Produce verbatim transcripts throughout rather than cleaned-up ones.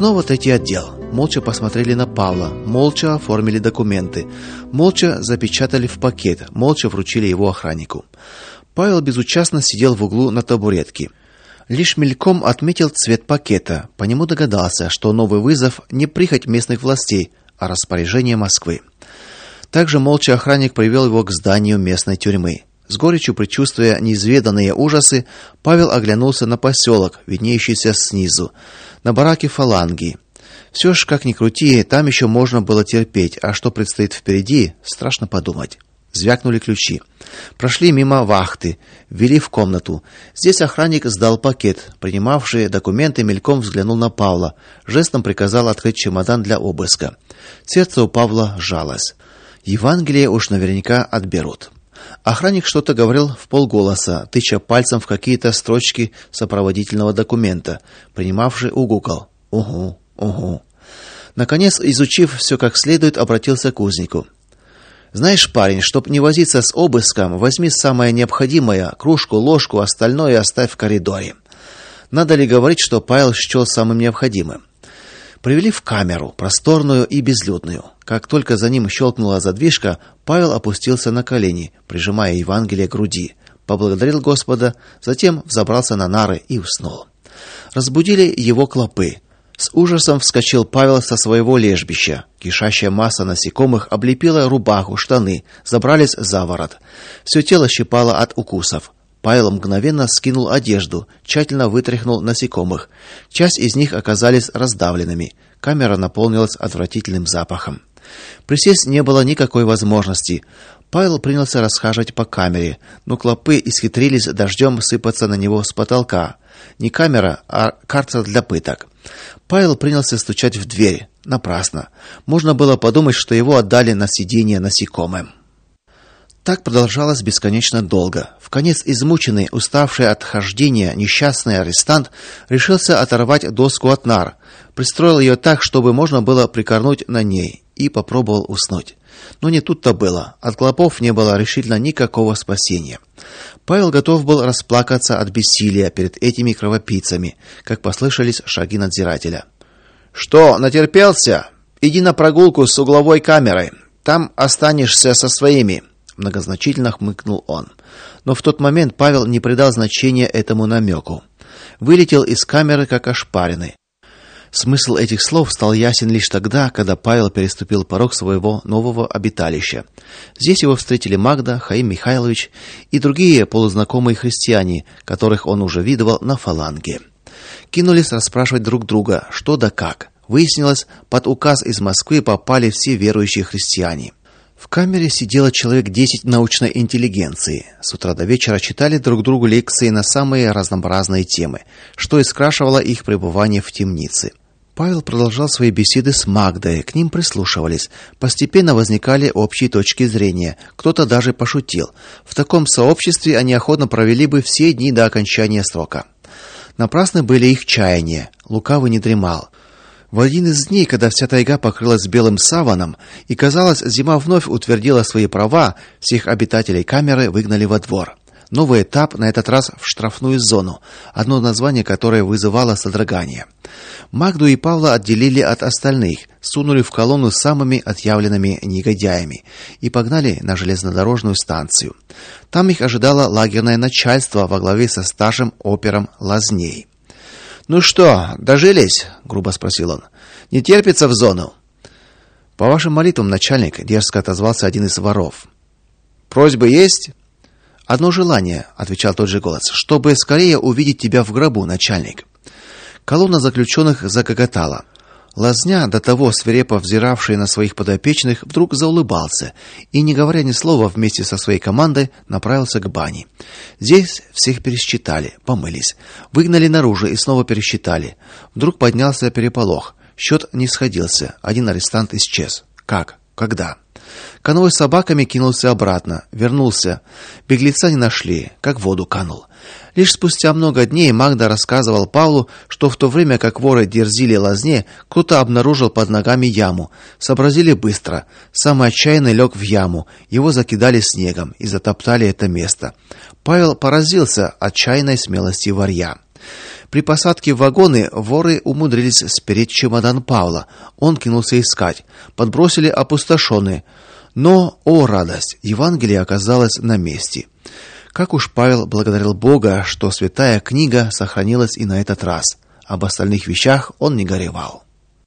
Снова третий отдел. Молча посмотрели на Павла, молча оформили документы, молча запечатали в пакет, молча вручили его охраннику. Павел безучастно сидел в углу на табуретке. Лишь мельком отметил цвет пакета, по нему догадался, что новый вызов не прихоть местных властей, а распоряжение Москвы. Также молча охранник привел его к зданию местной тюрьмы. С горечью предчувствуя неизведанные ужасы, Павел оглянулся на поселок, виднеющийся снизу, на бараки фаланги. Все ж, как ни крути, там еще можно было терпеть, а что предстоит впереди, страшно подумать. Звякнули ключи. Прошли мимо вахты, ввели в комнату. Здесь охранник сдал пакет. Принимавший документы мельком взглянул на Павла, жестом приказал открыть чемодан для обыска. Сердце у Павла сжалось. Евангелие уж наверняка отберут. Охранник что-то говорил вполголоса, тыча пальцем в какие-то строчки сопроводительного документа. Принимавший угукал: "Угу, угу". Наконец, изучив все как следует, обратился к узнику. "Знаешь, парень, чтоб не возиться с обыском, возьми самое необходимое: кружку, ложку, остальное оставь в коридоре". Надо ли говорить, что Павел счел самым необходимым? Привели в камеру, просторную и безлюдную. Как только за ним щелкнула задвижка, Павел опустился на колени, прижимая Евангелие к груди, поблагодарил Господа, затем взобрался на нары и уснул. Разбудили его клопы. С ужасом вскочил Павел со своего лежбища. Кишащая масса насекомых облепила рубаху, штаны, забрались за ворот. Все тело щипало от укусов. Павел мгновенно скинул одежду, тщательно вытряхнул насекомых. Часть из них оказались раздавленными. Камера наполнилась отвратительным запахом. Присесть не было никакой возможности. Павел принялся расхаживать по камере, но клопы исхитрились дождем сыпаться на него с потолка. Не камера, а карцер для пыток. Павел принялся стучать в дверь. Напрасно. Можно было подумать, что его отдали на съедение насекомым. Так продолжалось бесконечно долго. Вконец измученный, уставший от хождения, несчастный арестант решился оторвать доску от нар, пристроил ее так, чтобы можно было прикорнуть на ней, и попробовал уснуть. Но не тут-то было. От клопов не было решительно никакого спасения. Павел готов был расплакаться от бессилия перед этими кровопийцами, как послышались шаги надзирателя. "Что, натерпелся? Иди на прогулку с угловой камерой. Там останешься со своими", многозначительно хмыкнул он. Но в тот момент Павел не придал значения этому намеку. Вылетел из камеры как ошпаренный. Смысл этих слов стал ясен лишь тогда, когда Павел переступил порог своего нового обиталища. Здесь его встретили Магда, Хаим Михайлович и другие полузнакомые христиане, которых он уже видывал на фаланге. Кинулись расспрашивать друг друга, что да как. Выяснилось, под указ из Москвы попали все верующие христиане. В камере сидело человек десять научной интеллигенции. С утра до вечера читали друг другу лекции на самые разнообразные темы, что и скрашивало их пребывание в темнице. Павел продолжал свои беседы с Магдой, к ним прислушивались. Постепенно возникали общие точки зрения. Кто-то даже пошутил. В таком сообществе они охотно провели бы все дни до окончания срока. Напрасны были их чаяния. Лукавый не дремал. В один из дней, когда вся тайга покрылась белым саваном, и, казалось, зима вновь утвердила свои права, всех обитателей камеры выгнали во двор. Новый этап, на этот раз в штрафную зону, одно название которой вызывало содрогание. Магду и Павла отделили от остальных, сунули в колонну с самыми отъявленными негодяями и погнали на железнодорожную станцию. Там их ожидало лагерное начальство во главе со старшим опером Лазней. "Ну что, дожились?" грубо спросил он. "Не терпится в зону?" "По вашим молитвам, начальник", дерзко отозвался один из воров. "Просьбы есть?" "Одно желание", отвечал тот же голос, "чтобы скорее увидеть тебя в гробу, начальник". Колонна заключенных загоготала. Лазня, до того свирепо взиравший на своих подопечных, вдруг заулыбался и, не говоря ни слова, вместе со своей командой направился к бане. Здесь всех пересчитали, помылись, выгнали наружу и снова пересчитали. Вдруг поднялся переполох. Счет не сходился. Один арестант исчез. Как? Когда? Конвой с собаками кинулся обратно, вернулся. Беглеца не нашли, как в воду канул. Лишь спустя много дней Магда рассказывал Павлу, что в то время, как воры дерзили Лазне, кто-то обнаружил под ногами яму. Сообразили быстро. Самый отчаянный лег в яму. Его закидали снегом и затоптали это место. Павел поразился отчаянной смелости варья. При посадке в вагоны воры умудрились спереть чемодан Павла. Он кинулся искать. Подбросили опустошенный. Но, о радость, Евангелие оказалось на месте. Как уж Павел благодарил Бога, что святая книга сохранилась и на этот раз. Об остальных вещах он не горевал.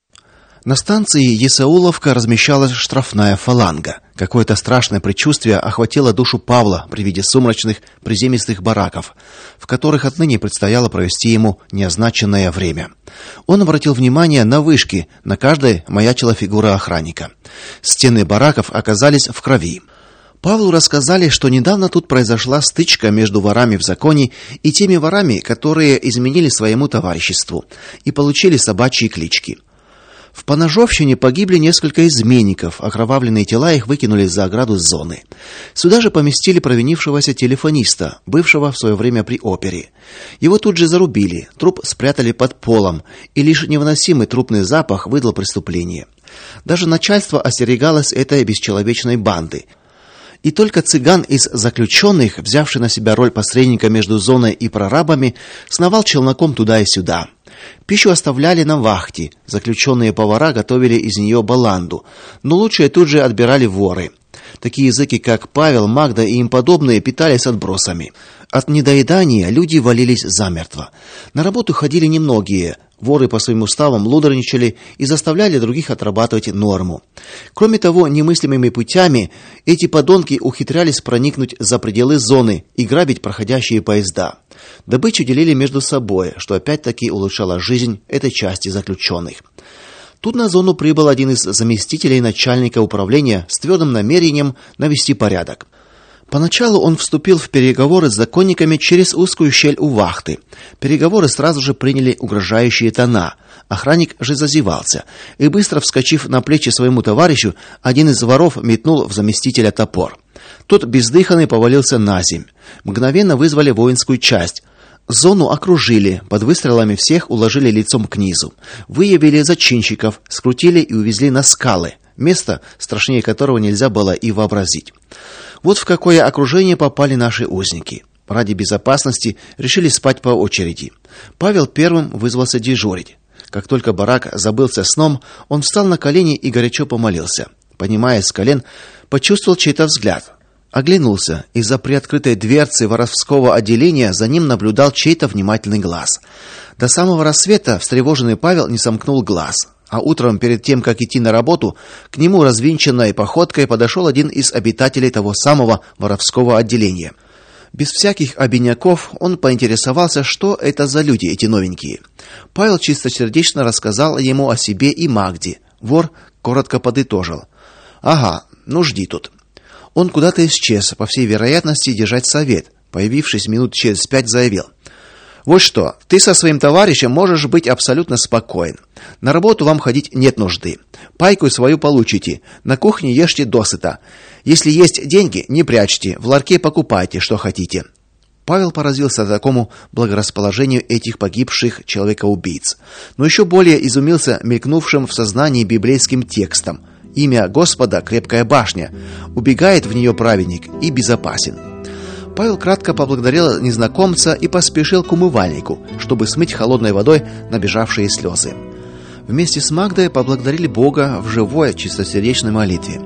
На станции Есауловка размещалась штрафная фаланга. Какое-то страшное предчувствие охватило душу Павла при виде сумрачных приземистых бараков, в которых отныне предстояло провести ему неозначенное время. Он обратил внимание на вышки, на каждой маячила фигура охранника. Стены бараков оказались в крови. Павлу рассказали, что недавно тут произошла стычка между ворами в законе и теми ворами, которые изменили своему товариществу и получили собачьи клички. В поножовщине погибли несколько изменников, окровавленные тела их выкинули за ограду зоны. Сюда же поместили провинившегося телефониста, бывшего в свое время при опере. Его тут же зарубили, труп спрятали под полом, и лишь невыносимый трупный запах выдал преступление. Даже начальство остерегалось этой бесчеловечной банды. И только цыган из заключенных, взявший на себя роль посредника между зоной и прорабами, сновал челноком туда и сюда. Пищу оставляли на вахте. Заключенные повара готовили из нее баланду, но лучшее тут же отбирали воры. Такие языки, как Павел, Магда и им подобные, питались отбросами. От недоедания люди валились замертво. На работу ходили немногие. Воры по своим уставам лудорничали и заставляли других отрабатывать норму. Кроме того, немыслимыми путями эти подонки ухитрялись проникнуть за пределы зоны и грабить проходящие поезда. Добычу делили между собой, что опять-таки улучшало жизнь этой части заключенных. Тут на зону прибыл один из заместителей начальника управления с твердым намерением навести порядок. Поначалу он вступил в переговоры с законниками через узкую щель у вахты. Переговоры сразу же приняли угрожающие тона. Охранник же зазевался, и быстро вскочив на плечи своему товарищу, один из воров метнул в заместителя топор. Тот бездыханный повалился наземь. Мгновенно вызвали воинскую часть. Зону окружили, под выстрелами всех уложили лицом к низу. Выявили зачинщиков, скрутили и увезли на скалы, место, страшнее которого нельзя было и вообразить. Вот в какое окружение попали наши узники. Ради безопасности решили спать по очереди. Павел первым вызвался дежурить. Как только барак забылся сном, он встал на колени и горячо помолился. Поднимаясь с колен, почувствовал чей-то взгляд. Оглянулся. Из-за приоткрытой дверцы воровского отделения за ним наблюдал чей-то внимательный глаз. До самого рассвета встревоженный Павел не сомкнул глаз. А утром, перед тем, как идти на работу, к нему развинченной походкой подошел один из обитателей того самого воровского отделения. Без всяких обиняков он поинтересовался, что это за люди эти новенькие. Павел чистосердечно рассказал ему о себе и Магде. Вор коротко подытожил: «Ага, ну жди тут». Он куда-то исчез, по всей вероятности, держать совет. Появившись минут через пять, заявил: «Вот что, ты со своим товарищем можешь быть абсолютно спокоен. На работу вам ходить нет нужды. Пайку свою получите, на кухне ешьте досыта. Если есть деньги, не прячьте, в ларьке покупайте, что хотите». Павел поразился такому благорасположению этих погибших человекоубийц, но еще более изумился мелькнувшим в сознании библейским текстом: «Имя Господа — крепкая башня, убегает в нее праведник и безопасен». Павел кратко поблагодарил незнакомца и поспешил к умывальнику, чтобы смыть холодной водой набежавшие слезы. Вместе с Магдой поблагодарили Бога в живой чистосердечной молитве.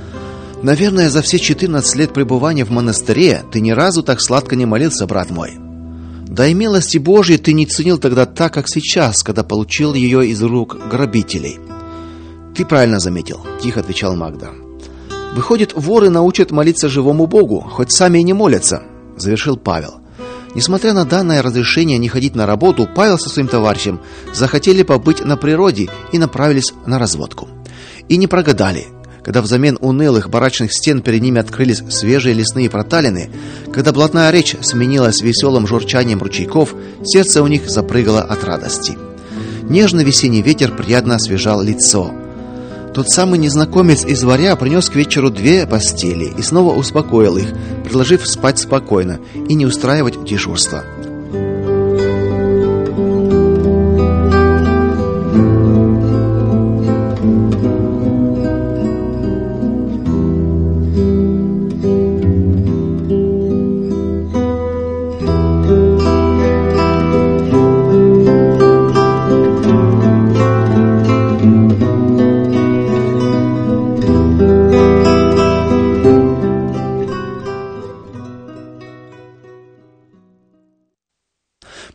«Наверное, за все четырнадцать лет пребывания в монастыре ты ни разу так сладко не молился, брат мой. Да и милости Божьей ты не ценил тогда так, как сейчас, когда получил ее из рук грабителей». «Ты правильно заметил», — тихо отвечал Магда. «Выходит, воры научат молиться живому Богу, хоть сами и не молятся», — завершил Павел. Несмотря на данное разрешение не ходить на работу, Павел со своим товарищем захотели побыть на природе и направились на разводку. И не прогадали. Когда взамен унылых барачных стен перед ними открылись свежие лесные проталины, когда блатная речь сменилась веселым журчанием ручейков, сердце у них запрыгало от радости. Нежный весенний ветер приятно освежал лицо. Тот самый незнакомец из Варя принес к вечеру две постели и снова успокоил их, предложив спать спокойно и не устраивать дежурства.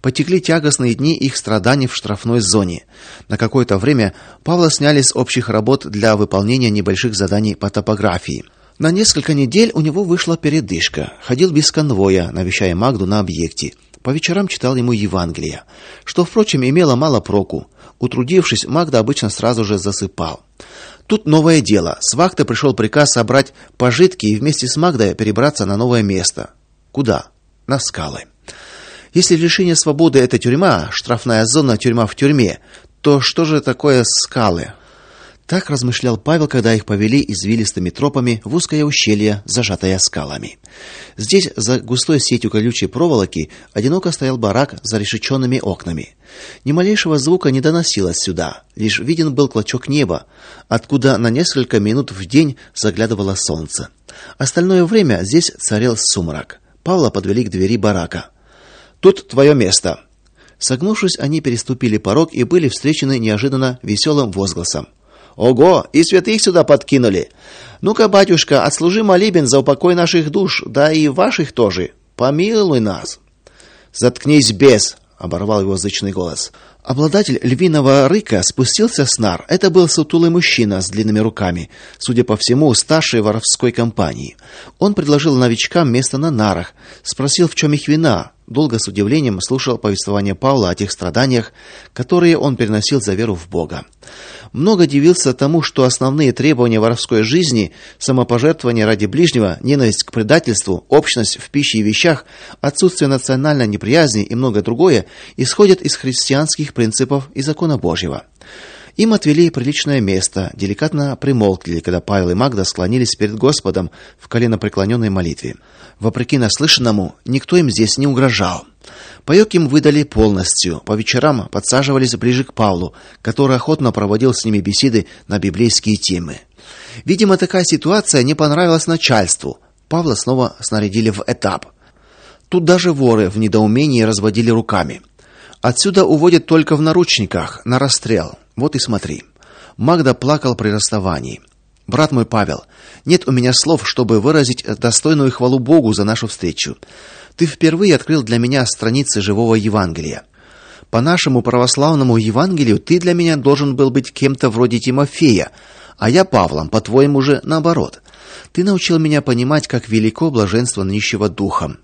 Потекли тягостные дни их страданий в штрафной зоне. На какое-то время Павла сняли с общих работ для выполнения небольших заданий по топографии. На несколько недель у него вышла передышка. Ходил без конвоя, навещая Магду на объекте. По вечерам читал ему Евангелие, что, впрочем, имело мало проку. Утрудившись, Магда обычно сразу же засыпал. Тут новое дело. С вахты пришел приказ собрать пожитки и вместе с Магдой перебраться на новое место. Куда? На скалы. Если лишение свободы — это тюрьма, штрафная зона — тюрьма в тюрьме, то что же такое скалы? Так размышлял Павел, когда их повели извилистыми тропами в узкое ущелье, зажатое скалами. Здесь, за густой сетью колючей проволоки, одиноко стоял барак с зарешеченными окнами. Ни малейшего звука не доносилось сюда, лишь виден был клочок неба, откуда на несколько минут в день заглядывало солнце. Остальное время здесь царил сумрак. Павла подвели к двери барака. «Тут твое место». Согнувшись, они переступили порог и были встречены неожиданно веселым возгласом. «Ого, и святых сюда подкинули! Ну-ка, батюшка, отслужи молебен за упокой наших душ, да и ваших тоже. Помилуй нас!» «Заткнись, бес!» — оборвал его зычный голос. Обладатель львиного рыка спустился с нар. Это был сутулый мужчина с длинными руками, судя по всему, старшей воровской компании. Он предложил новичкам место на нарах, спросил, в чем их вина. Долго с удивлением слушал повествование Павла о тех страданиях, которые он переносил за веру в Бога. Много дивился тому, что основные требования воровской жизни — самопожертвование ради ближнего, ненависть к предательству, общность в пище и вещах, отсутствие национальной неприязни и многое другое — исходят из христианских принципов и закона Божьего. Им отвели приличное место, деликатно примолкли, когда Павел и Магда склонились перед Господом в коленопреклоненной молитве. Вопреки наслышанному, никто им здесь не угрожал. Паёк им выдали полностью. По вечерам подсаживались ближе к Павлу, который охотно проводил с ними беседы на библейские темы. Видимо, такая ситуация не понравилась начальству. Павла снова снарядили в этап. Тут даже воры в недоумении разводили руками. Отсюда уводят только в наручниках, на расстрел. Вот и смотри. Магда плакал при расставании. «Брат мой Павел, нет у меня слов, чтобы выразить достойную хвалу Богу за нашу встречу. Ты впервые открыл для меня страницы живого Евангелия. По нашему православному Евангелию ты для меня должен был быть кем-то вроде Тимофея, а я Павлом, по-твоему же наоборот. Ты научил меня понимать, как велико блаженство нищего духом.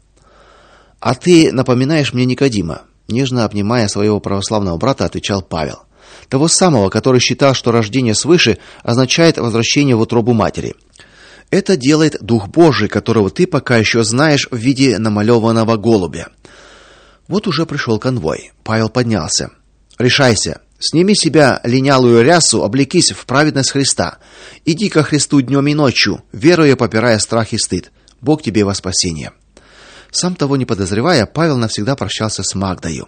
А ты напоминаешь мне Никодима», нежно обнимая своего православного брата, отвечал Павел. Того самого, который считал, что рождение свыше означает возвращение в утробу матери. Это делает Дух Божий, которого ты пока еще знаешь в виде намалеванного голубя. Вот уже пришел конвой. Павел поднялся. «Решайся. Сними с себя линялую рясу, облекись в праведность Христа. Иди ко Христу днем и ночью, веруя, попирая страх и стыд. Бог тебе во спасение». Сам того не подозревая, Павел навсегда прощался с Магдою.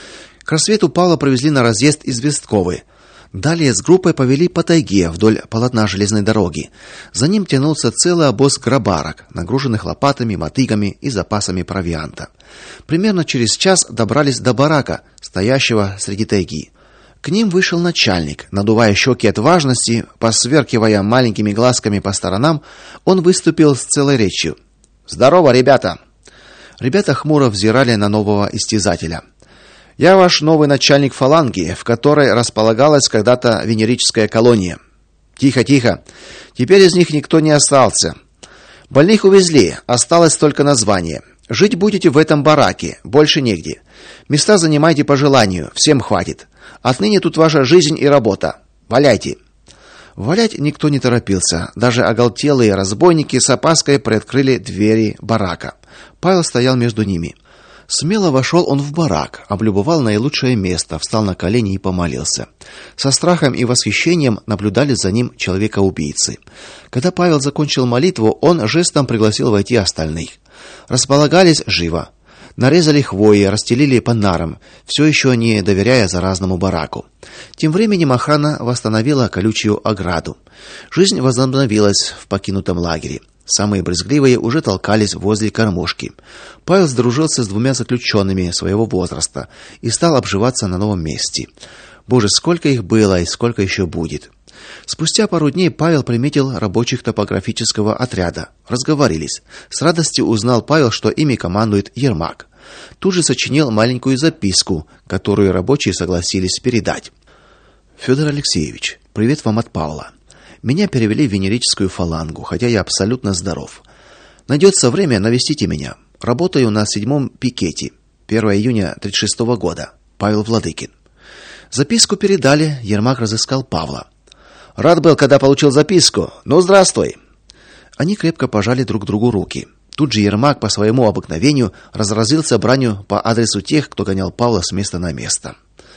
К рассвету Павла провезли на разъезд из Вестковы. Далее с группой повели по тайге вдоль полотна железной дороги. За ним тянулся целый обоз грабарок, нагруженных лопатами, мотыгами и запасами провианта. Примерно через час добрались до барака, стоящего среди тайги. К ним вышел начальник. Надувая щеки от важности, посверкивая маленькими глазками по сторонам, он выступил с целой речью. «Здорово, ребята!» Ребята хмуро взирали на нового истязателя. «Я ваш новый начальник фаланги, в которой располагалась когда-то венерическая колония». «Тихо, тихо. Теперь из них никто не остался. Больных увезли, осталось только название. Жить будете в этом бараке, больше негде. Места занимайте по желанию, всем хватит. Отныне тут ваша жизнь и работа. Валяйте». Валять никто не торопился. Даже оголтелые разбойники с опаской приоткрыли двери барака. Павел стоял между ними. Смело вошел он в барак, облюбовал наилучшее место, встал на колени и помолился. Со страхом и восхищением наблюдали за ним человека-убийцы. Когда Павел закончил молитву, он жестом пригласил войти остальных. Располагались живо. Нарезали хвои, расстелили по нарам, все еще не доверяя заразному бараку. Тем временем охрана восстановила колючую ограду. Жизнь возобновилась в покинутом лагере. Самые брезгливые уже толкались возле кормушки. Павел сдружился с двумя заключенными своего возраста и стал обживаться на новом месте. Боже, сколько их было и сколько еще будет. Спустя пару дней Павел приметил рабочих топографического отряда. Разговорились. С радостью узнал Павел, что ими командует Ермак. Тут же сочинил маленькую записку, которую рабочие согласились передать. Федор Алексеевич, привет вам от Павла. Меня перевели в венерическую фалангу, хотя я абсолютно здоров. Найдется время, навестите меня. Работаю на седьмом пикете. первого июня тридцать шестого года. Павел Владыкин. Записку передали, Ермак разыскал Павла. Рад был, когда получил записку. Ну, здравствуй. Они крепко пожали друг другу руки. Тут же Ермак по своему обыкновению разразился бранью по адресу тех, кто гонял Павла с места на место.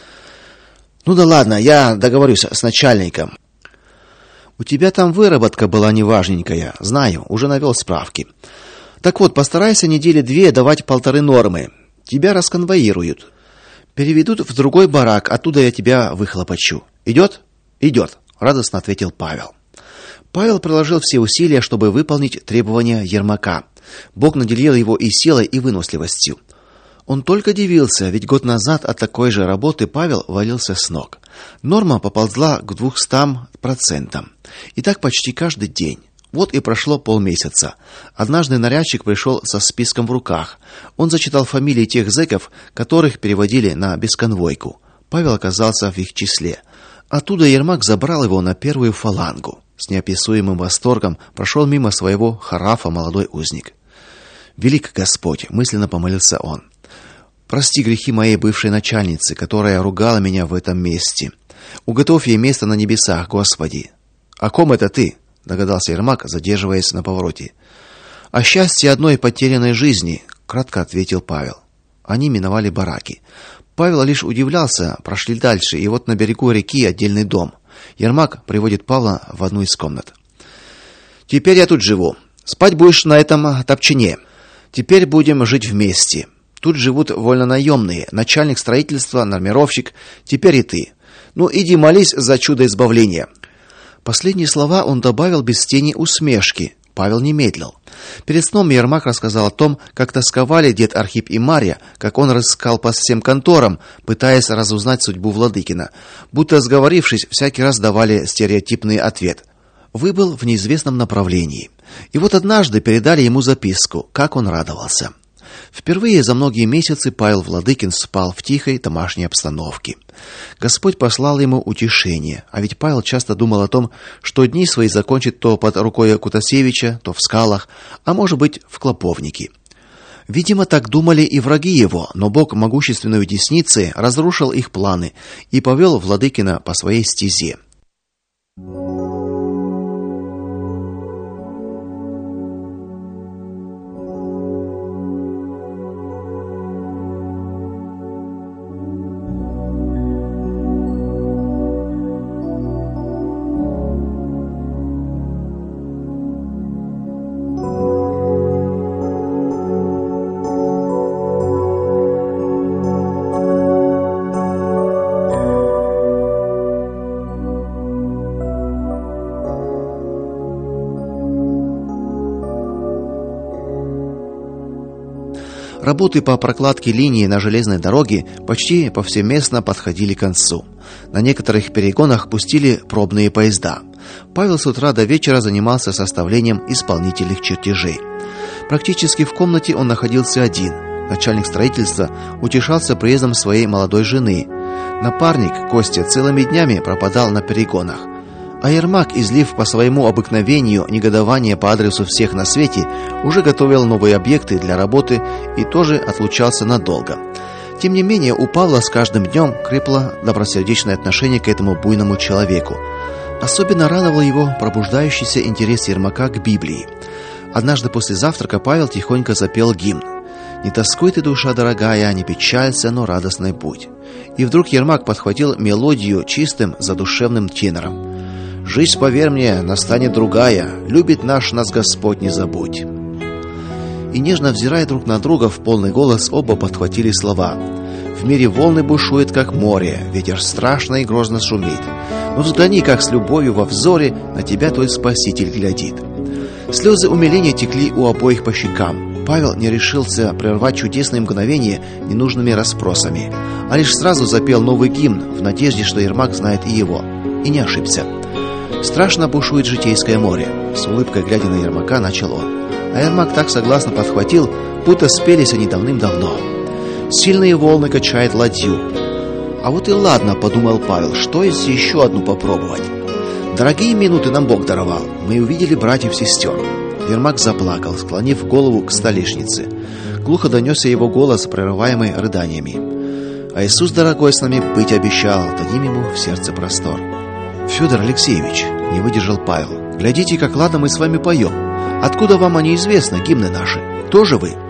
Ну да ладно, я договорюсь с начальником. У тебя там выработка была неважненькая, знаю, уже навел справки. Так вот, постарайся недели две давать полторы нормы. Тебя расконвоируют. Переведут в другой барак, оттуда я тебя выхлопочу. Идет? Идет, радостно ответил Павел. Павел приложил все усилия, чтобы выполнить требования Ермака. Бог наделил его и силой, и выносливостью. Он только дивился, ведь год назад от такой же работы Павел валился с ног. Норма поползла к двухстам процентам. И так почти каждый день. Вот и прошло полмесяца. Однажды нарядчик пришел со списком в руках. Он зачитал фамилии тех зэков, которых переводили на бесконвойку. Павел оказался в их числе. Оттуда Ермак забрал его на первую фалангу. С неописуемым восторгом прошел мимо своего харафа молодой узник. Велик Господь, мысленно помолился он. Прости грехи моей бывшей начальницы, которая ругала меня в этом месте. Уготовь ей место на небесах, Господи. О ком это ты? Догадался Ермак, задерживаясь на повороте. О счастье одной потерянной жизни, кратко ответил Павел. Они миновали бараки. Павел лишь удивлялся, прошли дальше, и вот на берегу реки отдельный дом. Ермак приводит Павла в одну из комнат. Теперь я тут живу. Спать будешь на этом топчине. Теперь будем жить вместе. Тут живут вольнонаемные, начальник строительства, нормировщик, теперь и ты. Ну иди молись за чудо избавления. Последние слова он добавил без тени усмешки. Павел не медлил. Перед сном Ермак рассказал о том, как тосковали дед Архип и Марья, как он рыскал по всем конторам, пытаясь разузнать судьбу Владыкина. Будто сговорившись, всякий раз давали стереотипный ответ. Выбыл в неизвестном направлении. И вот однажды передали ему записку, как он радовался. Впервые за многие месяцы Павел Владыкин спал в тихой домашней обстановке. Господь послал ему утешение, а ведь Павел часто думал о том, что дни свои закончит то под рукой Кутасевича, то в скалах, а может быть, в Клоповнике. Видимо, так думали и враги его, но Бог могущественной десницей разрушил их планы и повел Владыкина по своей стезе. Работы по прокладке линии на железной дороге почти повсеместно подходили к концу. На некоторых перегонах пустили пробные поезда. Павел с утра до вечера занимался составлением исполнительных чертежей. Практически в комнате он находился один. Начальник строительства утешался приездом своей молодой жены. Напарник Костя целыми днями пропадал на перегонах. А Ермак, излив по своему обыкновению негодование по адресу всех на свете, уже готовил новые объекты для работы и тоже отлучался надолго. Тем не менее, у Павла с каждым днем крепло добросердечное отношение к этому буйному человеку. Особенно радовал его пробуждающийся интерес Ермака к Библии. Однажды после завтрака Павел тихонько запел гимн: «Не тоскуй ты, душа дорогая, не печалься, но радостной будь». И вдруг Ермак подхватил мелодию чистым задушевным тенором: «Жизнь, поверь мне, настанет другая, любит наш нас Господь, не забудь». И нежно взирая друг на друга в полный голос, оба подхватили слова: «В мире волны бушует, как море, ветер страшно и грозно шумит. Но взгляни, как с любовью во взоре на тебя твой Спаситель глядит». Слезы умиления текли у обоих по щекам. Павел не решился прервать чудесное мгновение ненужными расспросами, а лишь сразу запел новый гимн в надежде, что Ермак знает и его. И не ошибся. «Страшно бушует житейское море», — с улыбкой глядя на Ермака начал он. А Ермак так согласно подхватил, будто спелись они давным-давно. Сильные волны качают ладью. А вот и ладно, подумал Павел, что если еще одну попробовать? Дорогие минуты нам Бог даровал. Мы увидели братьев-сестер. Ермак заплакал, склонив голову к столешнице. Глухо донесся его голос, прерываемый рыданиями. А Иисус, дорогой, с нами быть обещал, дадим ему в сердце простор. Федор Алексеевич, не выдержал Павел, глядите, как ладно мы с вами поем. Откуда вам они известны, гимны наши? Кто же вы?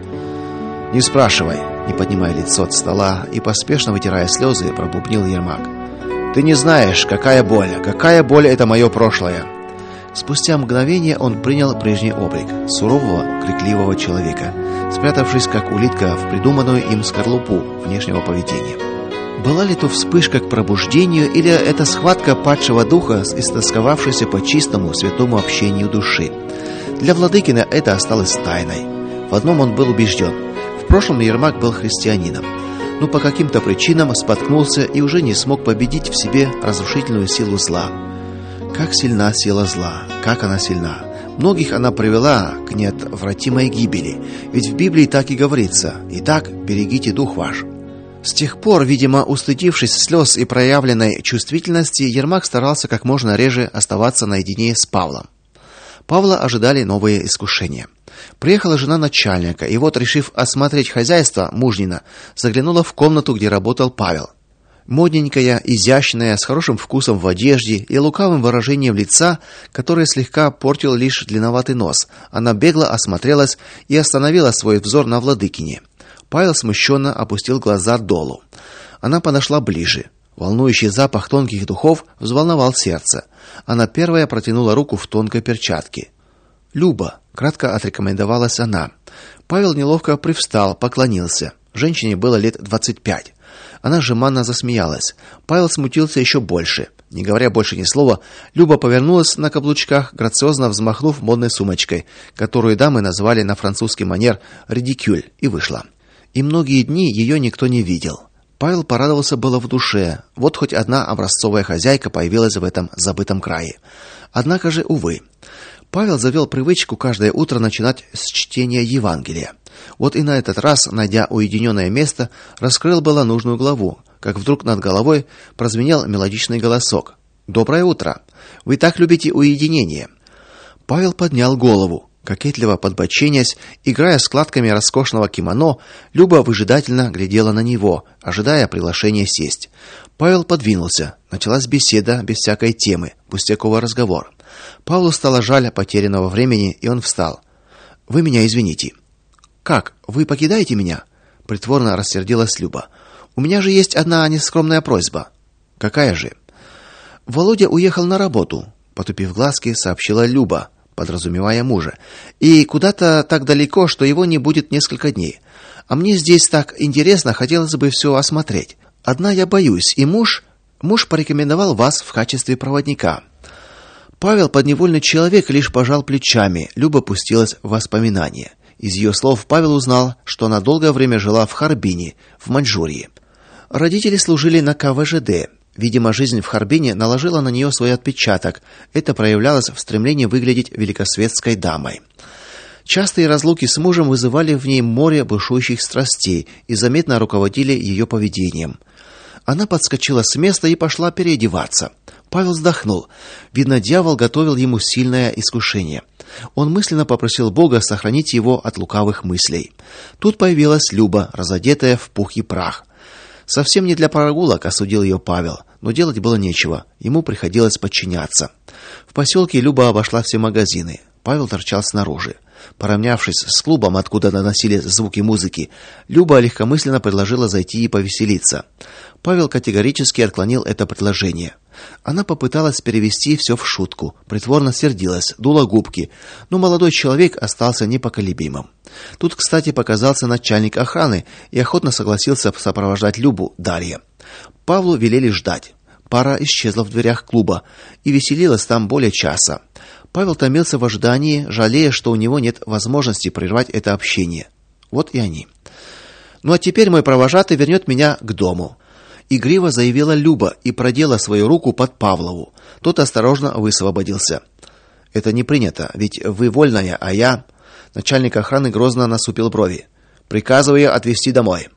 Не спрашивай, не поднимая лицо от стола и поспешно вытирая слезы, пробубнил Ермак. Ты не знаешь, какая боль, какая боль это мое прошлое. Спустя мгновение он принял прежний облик сурового, крикливого человека, спрятавшись как улитка в придуманную им скорлупу внешнего поведения. Была ли то вспышка к пробуждению, или это схватка падшего духа, истосковавшейся по чистому, святому общению души? Для Владыкина это осталось тайной. В одном он был убежден: в прошлом Ермак был христианином, но по каким-то причинам споткнулся и уже не смог победить в себе разрушительную силу зла. Как сильна сила зла, как она сильна! Многих она привела к неотвратимой гибели, ведь в Библии так и говорится: «Итак, берегите дух ваш». С тех пор, видимо, устыдившись слез и проявленной чувствительности, Ермак старался как можно реже оставаться наедине с Павлом. Павла ожидали новые искушения. Приехала жена начальника, и вот, решив осмотреть хозяйство мужнина, заглянула в комнату, где работал Павел. Модненькая, изящная, с хорошим вкусом в одежде и лукавым выражением лица, которое слегка портил лишь длинноватый нос, она бегло осмотрелась и остановила свой взор на Владыкине. Павел смущенно опустил глаза долу. Она подошла ближе. Волнующий запах тонких духов взволновал сердце. Она первая протянула руку в тонкой перчатке. «Люба», — кратко отрекомендовалась она. Павел неловко привстал, поклонился. Женщине было лет двадцать пять. Она жеманно засмеялась. Павел смутился еще больше. Не говоря больше ни слова, Люба повернулась на каблучках, грациозно взмахнув модной сумочкой, которую дамы назвали на французский манер «редикюль», и вышла. И многие дни ее никто не видел. Павел порадовался было в душе. Вот хоть одна образцовая хозяйка появилась в этом забытом крае. Однако же, увы. Павел завел привычку каждое утро начинать с чтения Евангелия. Вот и на этот раз, найдя уединенное место, раскрыл было нужную главу, как вдруг над головой прозвенел мелодичный голосок. «Доброе утро! Вы так любите уединение!» Павел поднял голову. Кокетливо подбоченясь, играя складками роскошного кимоно, Люба выжидательно глядела на него, ожидая приглашения сесть. Павел подвинулся. Началась беседа без всякой темы, пустяковый разговор. Павлу стало жаль потерянного времени, и он встал. «Вы меня извините». «Как? Вы покидаете меня?» Притворно рассердилась Люба. «У меня же есть одна нескромная просьба». «Какая же?» «Володя уехал на работу», потупив глазки, сообщила Люба, подразумевая мужа. «И куда-то так далеко, что его не будет несколько дней. А мне здесь так интересно, хотелось бы все осмотреть. Одна я боюсь, и муж... Муж порекомендовал вас в качестве проводника». Павел, подневольный человек, лишь пожал плечами. Люба пустилась в воспоминания. Из ее слов Павел узнал, что она долгое время жила в Харбине, в Маньчжурии. Родители служили на ка вэ жэ дэ. Видимо, жизнь в Харбине наложила на нее свой отпечаток. Это проявлялось в стремлении выглядеть великосветской дамой. Частые разлуки с мужем вызывали в ней море бушующих страстей и заметно руководили ее поведением. Она подскочила с места и пошла переодеваться. Павел вздохнул. Видно, дьявол готовил ему сильное искушение. Он мысленно попросил Бога сохранить его от лукавых мыслей. Тут появилась Люба, разодетая в пух и прах. Совсем не для прогулок, осудил ее Павел, но делать было нечего. Ему приходилось подчиняться. В поселке Люба обошла все магазины. Павел торчал снаружи. Поравнявшись с клубом, откуда доносили звуки музыки, Люба легкомысленно предложила зайти и повеселиться. Павел категорически отклонил это предложение. Она попыталась перевести все в шутку, притворно сердилась, дула губки, но молодой человек остался непоколебимым. Тут, кстати, показался начальник охраны и охотно согласился сопровождать Любу далее. Павлу велели ждать. Пара исчезла в дверях клуба и веселилась там более часа. Павел томился в ожидании, жалея, что у него нет возможности прервать это общение. Вот и они. «Ну а теперь мой провожатый вернет меня к дому», — игриво заявила Люба и продела свою руку под Павлову. Тот осторожно высвободился. «Это не принято, ведь вы вольная, а я...» Начальник охраны грозно насупил брови. «Приказываю отвезти домой».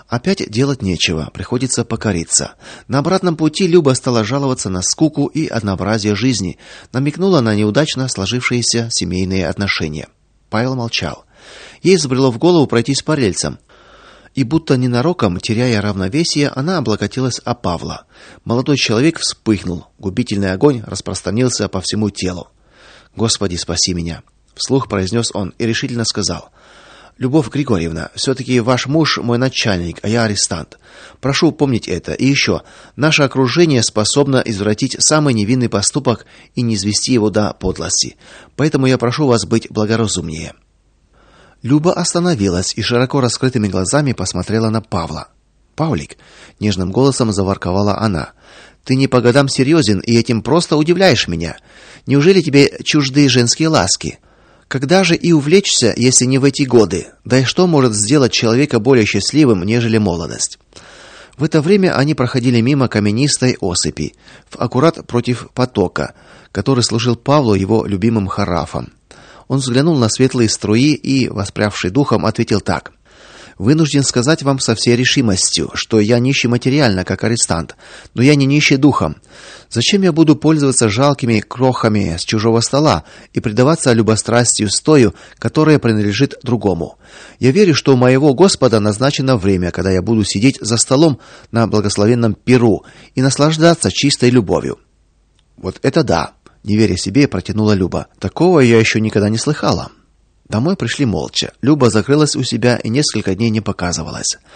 Опять делать нечего, приходится покориться. На обратном пути Люба стала жаловаться на скуку и однообразие жизни, намекнула на неудачно сложившиеся семейные отношения. Павел молчал. Ей взбрело в голову пройтись по рельсам. И будто ненароком, теряя равновесие, она облокотилась о Павла. Молодой человек вспыхнул, губительный огонь распространился по всему телу. "Господи, спаси меня", вслух произнес он и решительно сказал: "Любовь Григорьевна, все таки ваш муж мой начальник, а я арестант. Прошу помнить это. И еще, наше окружение способно извратить самый невинный поступок и низвести его до подлости. Поэтому я прошу вас быть благоразумнее". Люба остановилась и широко раскрытыми глазами посмотрела на Павла. "Павлик", нежным голосом заворковала она. "Ты не по годам серьезен и этим просто удивляешь меня. Неужели тебе чужды женские ласки? Когда же и увлечься, если не в эти годы? Да и что может сделать человека более счастливым, нежели молодость?" В это время они проходили мимо каменистой осыпи, в аккурат против потока, который служил Павлу его любимым харафом. Он взглянул на светлые струи и, воспрявший духом, ответил так: "Вынужден сказать вам со всей решимостью, что я нищий материально, как арестант, но я не нищий духом. Зачем я буду пользоваться жалкими крохами с чужого стола и предаваться любострастию с тою, которая принадлежит другому? Я верю, что у моего Господа назначено время, когда я буду сидеть за столом на благословенном пиру и наслаждаться чистой любовью". "Вот это да", не веря себе, протянула Люба. "Такого я еще никогда не слыхала". Домой пришли молча. Люба закрылась у себя и несколько дней не показывалась.